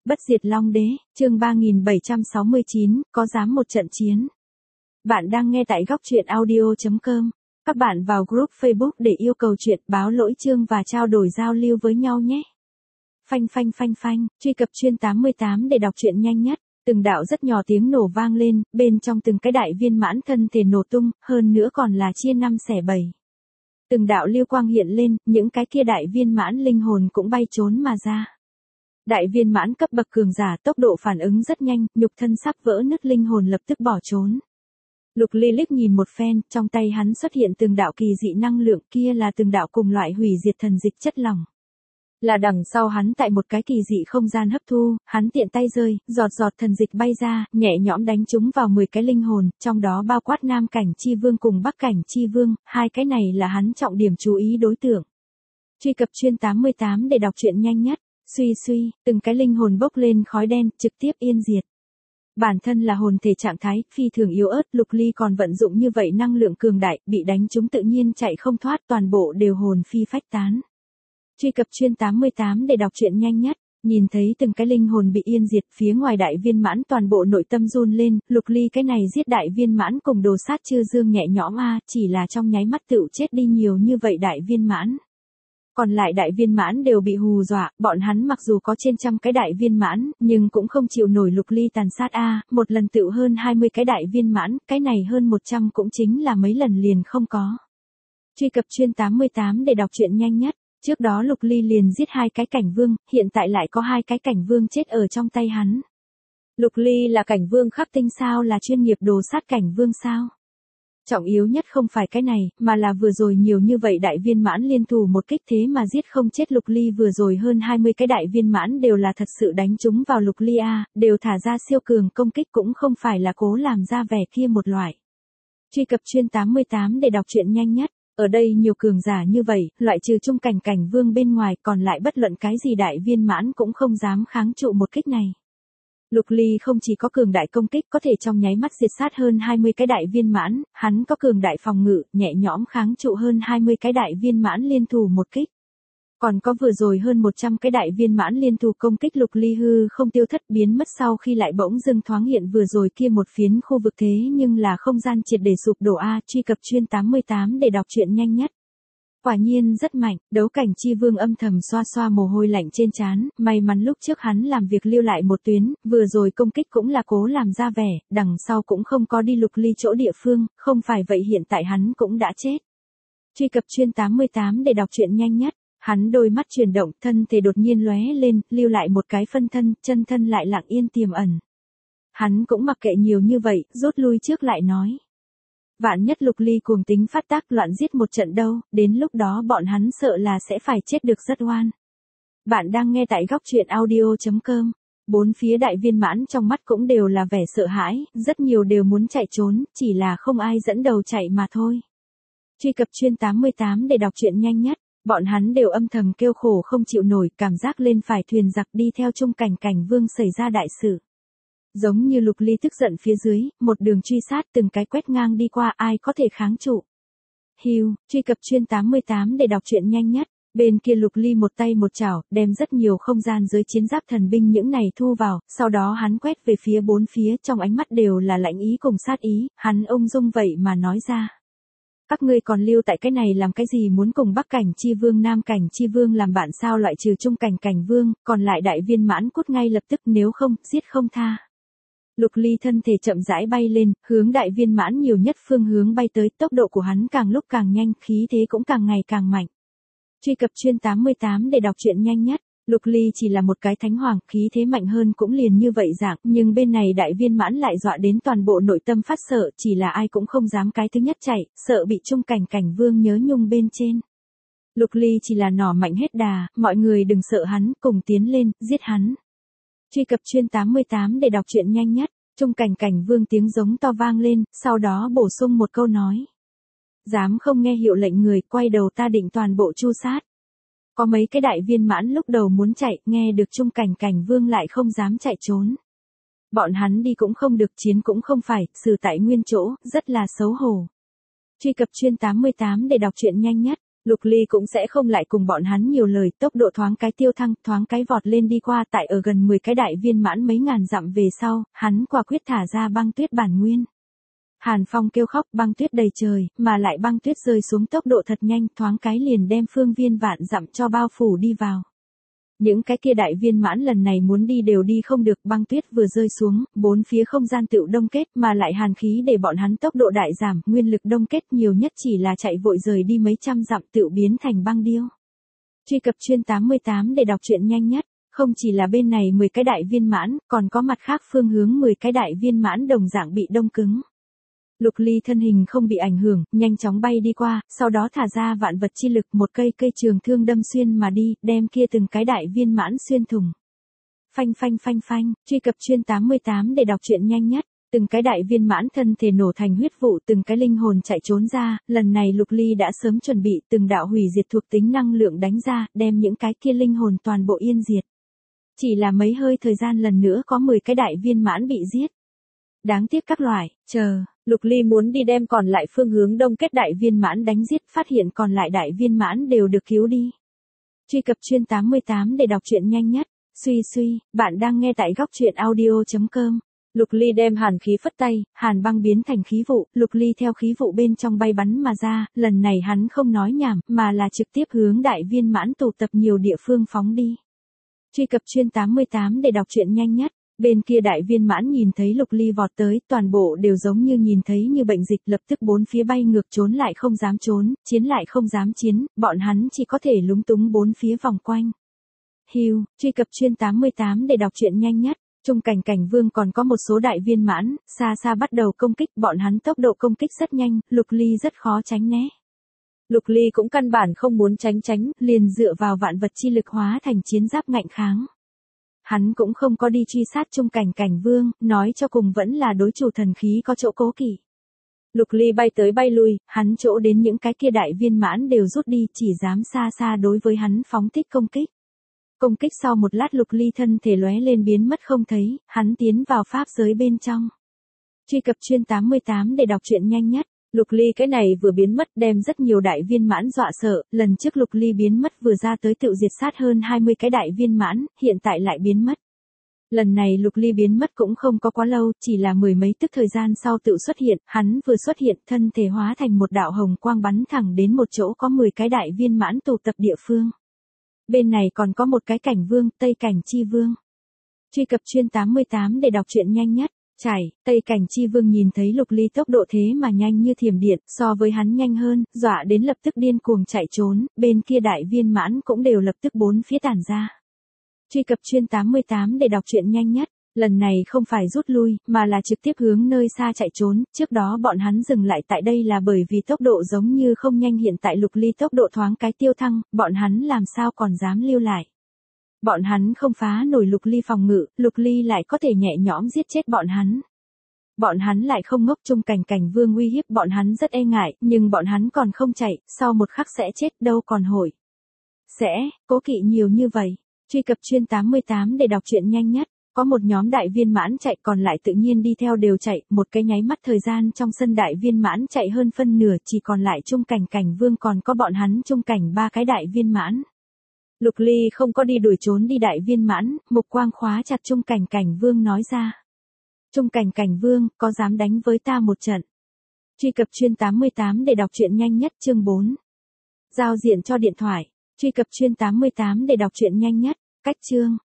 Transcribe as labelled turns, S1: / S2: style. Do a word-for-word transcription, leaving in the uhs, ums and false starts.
S1: Bất diệt Long Đế, chương ba nghìn bảy trăm sáu mươi chín, có dám một trận chiến. Bạn đang nghe tại góc truyện audio chấm com. Các bạn vào group Facebook để yêu cầu chuyện, báo lỗi chương và trao đổi giao lưu với nhau nhé. Phanh phanh phanh phanh, truy cập chuyên tám mươi tám để đọc truyện nhanh nhất. Từng đạo rất nhỏ tiếng nổ vang lên, bên trong từng cái đại viên mãn thân thể nổ tung, hơn nữa còn là chia năm xẻ bảy. Từng đạo lưu quang hiện lên, những cái kia đại viên mãn linh hồn cũng bay trốn mà ra. Đại viên mãn cấp bậc cường giả tốc độ phản ứng rất nhanh, nhục thân sắp vỡ nứt linh hồn lập tức bỏ trốn. Lục Ly liếc nhìn một phen, trong tay hắn xuất hiện từng đạo kỳ dị năng lượng, kia là từng đạo cùng loại hủy diệt thần dịch chất lỏng. Là đằng sau hắn tại một cái kỳ dị không gian hấp thu, hắn tiện tay rơi, giọt giọt thần dịch bay ra, nhẹ nhõm đánh trúng vào mười cái linh hồn, trong đó bao quát Nam Cảnh Chi Vương cùng Bắc Cảnh Chi Vương, hai cái này là hắn trọng điểm chú ý đối tượng. Truy cập chuyên tám mươi tám để đọc truyện nhanh nhất. Suy suy, từng cái linh hồn bốc lên khói đen, trực tiếp yên diệt. Bản thân là hồn thể trạng thái, phi thường yếu ớt, Lục Ly còn vận dụng như vậy năng lượng cường đại, bị đánh trúng tự nhiên chạy không thoát, toàn bộ đều hồn phi phách tán. Truy cập chuyên tám mươi tám để đọc truyện nhanh nhất. Nhìn thấy từng cái linh hồn bị yên diệt, phía ngoài đại viên mãn toàn bộ nội tâm run lên, Lục Ly cái này giết đại viên mãn cùng đồ sát chư dương nhẹ nhõm a, chỉ là trong nháy mắt tựu chết đi nhiều như vậy đại viên mãn. Còn lại đại viên mãn đều bị hù dọa, bọn hắn mặc dù có trên trăm cái đại viên mãn, nhưng cũng không chịu nổi Lục Ly tàn sát a, một lần tựu hơn hai mươi cái đại viên mãn, cái này hơn một trăm cũng chính là mấy lần liền không có. Truy cập chuyên tám mươi tám để đọc truyện nhanh nhất. Trước đó Lục Ly liền giết hai cái cảnh vương, hiện tại lại có hai cái cảnh vương chết ở trong tay hắn. Lục Ly là cảnh vương khắc tinh sao, là chuyên nghiệp đồ sát cảnh vương sao? Trọng yếu nhất không phải cái này, mà là vừa rồi nhiều như vậy đại viên mãn liên thủ một kích thế mà giết không chết Lục Ly, vừa rồi hơn hai mươi cái đại viên mãn đều là thật sự đánh trúng vào Lục Ly a, đều thả ra siêu cường công kích, cũng không phải là cố làm ra vẻ kia một loại. Truy cập chuyên tám mươi tám để đọc truyện nhanh nhất. Ở đây nhiều cường giả như vậy, loại trừ trung cảnh cảnh vương bên ngoài, còn lại bất luận cái gì đại viên mãn cũng không dám kháng trụ một kích này. Lục Ly không chỉ có cường đại công kích có thể trong nháy mắt diệt sát hơn hai mươi cái đại viên mãn, hắn có cường đại phòng ngự, nhẹ nhõm kháng trụ hơn hai mươi cái đại viên mãn liên thủ một kích. Còn có vừa rồi hơn một trăm cái đại viên mãn liên thủ công kích Lục Ly hư không tiêu thất biến mất sau khi lại bỗng dưng thoáng hiện vừa rồi kia một phiến khu vực, thế nhưng là không gian triệt để sụp đổ a, truy cập chuyên tám mươi tám để đọc truyện nhanh nhất. Quả nhiên rất mạnh, Đấu Cảnh Chi Vương âm thầm xoa xoa mồ hôi lạnh trên trán, may mắn lúc trước hắn làm việc lưu lại một tuyến, vừa rồi công kích cũng là cố làm ra vẻ, đằng sau cũng không có đi Lục Ly chỗ địa phương, không phải vậy hiện tại hắn cũng đã chết. Truy cập chuyên tám mươi tám để đọc truyện nhanh nhất. Hắn đôi mắt chuyển động, thân thể đột nhiên lóe lên, lưu lại một cái phân thân, chân thân lại lặng yên tiềm ẩn. Hắn cũng mặc kệ nhiều như vậy, rút lui trước lại nói. Vạn nhất Lục Ly cuồng tính phát tác loạn giết một trận đâu, đến lúc đó bọn hắn sợ là sẽ phải chết được rất oan. Bạn đang nghe tại góc truyện audio chấm com. Bốn phía đại viên mãn trong mắt cũng đều là vẻ sợ hãi, rất nhiều đều muốn chạy trốn, chỉ là không ai dẫn đầu chạy mà thôi. Truy cập chuyên tám mươi tám để đọc truyện nhanh nhất. Bọn hắn đều âm thầm kêu khổ không chịu nổi, cảm giác lên phải thuyền giặc đi theo trung cảnh cảnh vương xảy ra đại sự. Giống như Lục Ly tức giận phía dưới, một đường truy sát từng cái quét ngang đi qua, ai có thể kháng trụ. Hiu, truy cập chuyên tám mươi tám để đọc truyện nhanh nhất. Bên kia Lục Ly một tay một chảo, đem rất nhiều không gian dưới chiến giáp thần binh những này thu vào, sau đó hắn quét về phía bốn phía, trong ánh mắt đều là lãnh ý cùng sát ý, hắn ung dung vậy mà nói ra. Các ngươi còn lưu tại cái này làm cái gì, muốn cùng Bắc Cảnh Chi Vương Nam Cảnh Chi Vương làm bạn sao, loại trừ trung cảnh cảnh vương, còn lại đại viên mãn cút ngay lập tức, nếu không, giết không tha. Lục Ly thân thể chậm rãi bay lên, hướng đại viên mãn nhiều nhất phương hướng bay tới, tốc độ của hắn càng lúc càng nhanh, khí thế cũng càng ngày càng mạnh. Truy cập chuyên tám mươi tám để đọc truyện nhanh nhất. Lục Ly chỉ là một cái thánh hoàng, khí thế mạnh hơn cũng liền như vậy dạng, nhưng bên này đại viên mãn lại dọa đến toàn bộ nội tâm phát sợ, chỉ là ai cũng không dám cái thứ nhất chạy, sợ bị trung cảnh cảnh vương nhớ nhung bên trên. Lục Ly chỉ là nỏ mạnh hết đà, mọi người đừng sợ hắn, cùng tiến lên, giết hắn. Truy cập chuyên tám mươi tám để đọc truyện nhanh nhất. Trung cảnh cảnh vương tiếng giống to vang lên, sau đó bổ sung một câu nói. Dám không nghe hiệu lệnh người, quay đầu ta định toàn bộ chu sát. Có mấy cái đại viên mãn lúc đầu muốn chạy, nghe được trung cảnh cảnh vương lại không dám chạy trốn. Bọn hắn đi cũng không được, chiến cũng không phải, xử tại nguyên chỗ, rất là xấu hổ. Truy cập chuyên tám mươi tám để đọc truyện nhanh nhất. Lục Ly cũng sẽ không lại cùng bọn hắn nhiều lời, tốc độ thoáng cái tiêu thăng, thoáng cái vọt lên đi qua tại ở gần mười cái đại viên mãn mấy ngàn dặm về sau, hắn quả quyết thả ra băng tuyết bản nguyên. Hàn Phong kêu khóc, băng tuyết đầy trời, mà lại băng tuyết rơi xuống tốc độ thật nhanh, thoáng cái liền đem phương viên vạn dặm cho bao phủ đi vào. Những cái kia đại viên mãn lần này muốn đi đều đi không được, băng tuyết vừa rơi xuống, bốn phía không gian tựu đông kết, mà lại hàn khí để bọn hắn tốc độ đại giảm, nguyên lực đông kết nhiều nhất chỉ là chạy vội rời đi mấy trăm dặm tựu biến thành băng điêu. Truy cập chuyên tám mươi tám để đọc truyện nhanh nhất, không chỉ là bên này mười cái đại viên mãn, còn có mặt khác phương hướng mười cái đại viên mãn đồng dạng bị đông cứng. Lục Ly thân hình không bị ảnh hưởng, nhanh chóng bay đi qua, sau đó thả ra vạn vật chi lực, một cây cây trường thương đâm xuyên mà đi, đem kia từng cái đại viên mãn xuyên thủng. Phanh phanh phanh phanh, truy cập chuyên tám mươi tám để đọc truyện nhanh nhất, từng cái đại viên mãn thân thể nổ thành huyết vụ, từng cái linh hồn chạy trốn ra, lần này Lục Ly đã sớm chuẩn bị từng đạo hủy diệt thuộc tính năng lượng đánh ra, đem những cái kia linh hồn toàn bộ yên diệt. Chỉ là mấy hơi thời gian lần nữa có mười cái đại viên mãn bị giết. Đáng tiếc các loại, chờ, Lục Ly muốn đi đem còn lại phương hướng đông kết đại viên mãn đánh giết, phát hiện còn lại đại viên mãn đều được cứu đi. Truy cập chuyên tám mươi tám để đọc truyện nhanh nhất, suy suy, bạn đang nghe tại góc truyện audio chấm com. Lục Ly đem hàn khí phất tay, hàn băng biến thành khí vụ, Lục Ly theo khí vụ bên trong bay bắn mà ra, lần này hắn không nói nhảm, mà là trực tiếp hướng đại viên mãn tụ tập nhiều địa phương phóng đi. Truy cập chuyên tám mươi tám để đọc truyện nhanh nhất. Bên kia đại viên mãn nhìn thấy Lục Ly vọt tới, toàn bộ đều giống như nhìn thấy như bệnh dịch, lập tức bốn phía bay ngược, trốn lại không dám trốn, chiến lại không dám chiến, bọn hắn chỉ có thể lúng túng bốn phía vòng quanh. Hiu, truy cập chuyên tám mươi tám để đọc truyện nhanh nhất, Trung Cảnh Cảnh Vương còn có một số đại viên mãn, xa xa bắt đầu công kích, bọn hắn tốc độ công kích rất nhanh, Lục Ly rất khó tránh né. Lục Ly cũng căn bản không muốn tránh tránh, liền dựa vào vạn vật chi lực hóa thành chiến giáp ngạnh kháng. Hắn cũng không có đi truy sát Trung Cảnh Cảnh Vương, nói cho cùng vẫn là đối chủ thần khí có chỗ cố kỵ. Lục Ly bay tới bay lui, hắn chỗ đến những cái kia đại viên mãn đều rút đi, chỉ dám xa xa đối với hắn phóng thích công kích. Công kích sau một lát Lục Ly thân thể lóe lên biến mất không thấy, hắn tiến vào pháp giới bên trong. Truy cập chuyên tám mươi tám để đọc truyện nhanh nhất. Lục Ly cái này vừa biến mất đem rất nhiều đại viên mãn dọa sợ, lần trước Lục Ly biến mất vừa ra tới tự diệt sát hơn hai mươi cái đại viên mãn, hiện tại lại biến mất. Lần này Lục Ly biến mất cũng không có quá lâu, chỉ là mười mấy tức thời gian sau tự xuất hiện, hắn vừa xuất hiện thân thể hóa thành một đạo hồng quang bắn thẳng đến một chỗ có mười cái đại viên mãn tụ tập địa phương. Bên này còn có một cái cảnh vương, Tây Cảnh Chi Vương. Truy cập chuyên tám mươi tám để đọc truyện nhanh nhất. Chảy, Tây Cảnh Chi Vương nhìn thấy Lục Ly tốc độ thế mà nhanh như thiểm điện, so với hắn nhanh hơn, dọa đến lập tức điên cuồng chạy trốn, bên kia đại viên mãn cũng đều lập tức bốn phía tản ra. Truy cập chuyên tám mươi tám để đọc truyện nhanh nhất, lần này không phải rút lui, mà là trực tiếp hướng nơi xa chạy trốn, trước đó bọn hắn dừng lại tại đây là bởi vì tốc độ giống như không nhanh, hiện tại Lục Ly tốc độ thoáng cái tiêu thăng, bọn hắn làm sao còn dám lưu lại. Bọn hắn không phá nổi Lục Ly phòng ngự, Lục Ly lại có thể nhẹ nhõm giết chết bọn hắn. Bọn hắn lại không ngốc, Trung Cảnh Cảnh Vương uy hiếp bọn hắn rất e ngại, nhưng bọn hắn còn không chạy, sau một khắc sẽ chết, đâu còn hồi. Sẽ, cố kỵ nhiều như vậy. Truy cập chuyên tám mươi tám để đọc truyện nhanh nhất. Có một nhóm đại viên mãn chạy, còn lại tự nhiên đi theo đều chạy, một cái nháy mắt thời gian trong sân đại viên mãn chạy hơn phân nửa, chỉ còn lại Trung Cảnh Cảnh Vương còn có bọn hắn Trung Cảnh ba cái đại viên mãn. Lục Ly không có đi đuổi trốn đi đại viên mãn, mục quang khóa chặt Trung Cảnh Cảnh Vương nói ra. Trung Cảnh Cảnh Vương, có dám đánh với ta một trận? Truy cập chuyên tám mươi tám để đọc truyện nhanh nhất chương bốn. Giao diện cho điện thoại. Truy cập chuyên tám mươi tám để đọc truyện nhanh nhất, cách chương.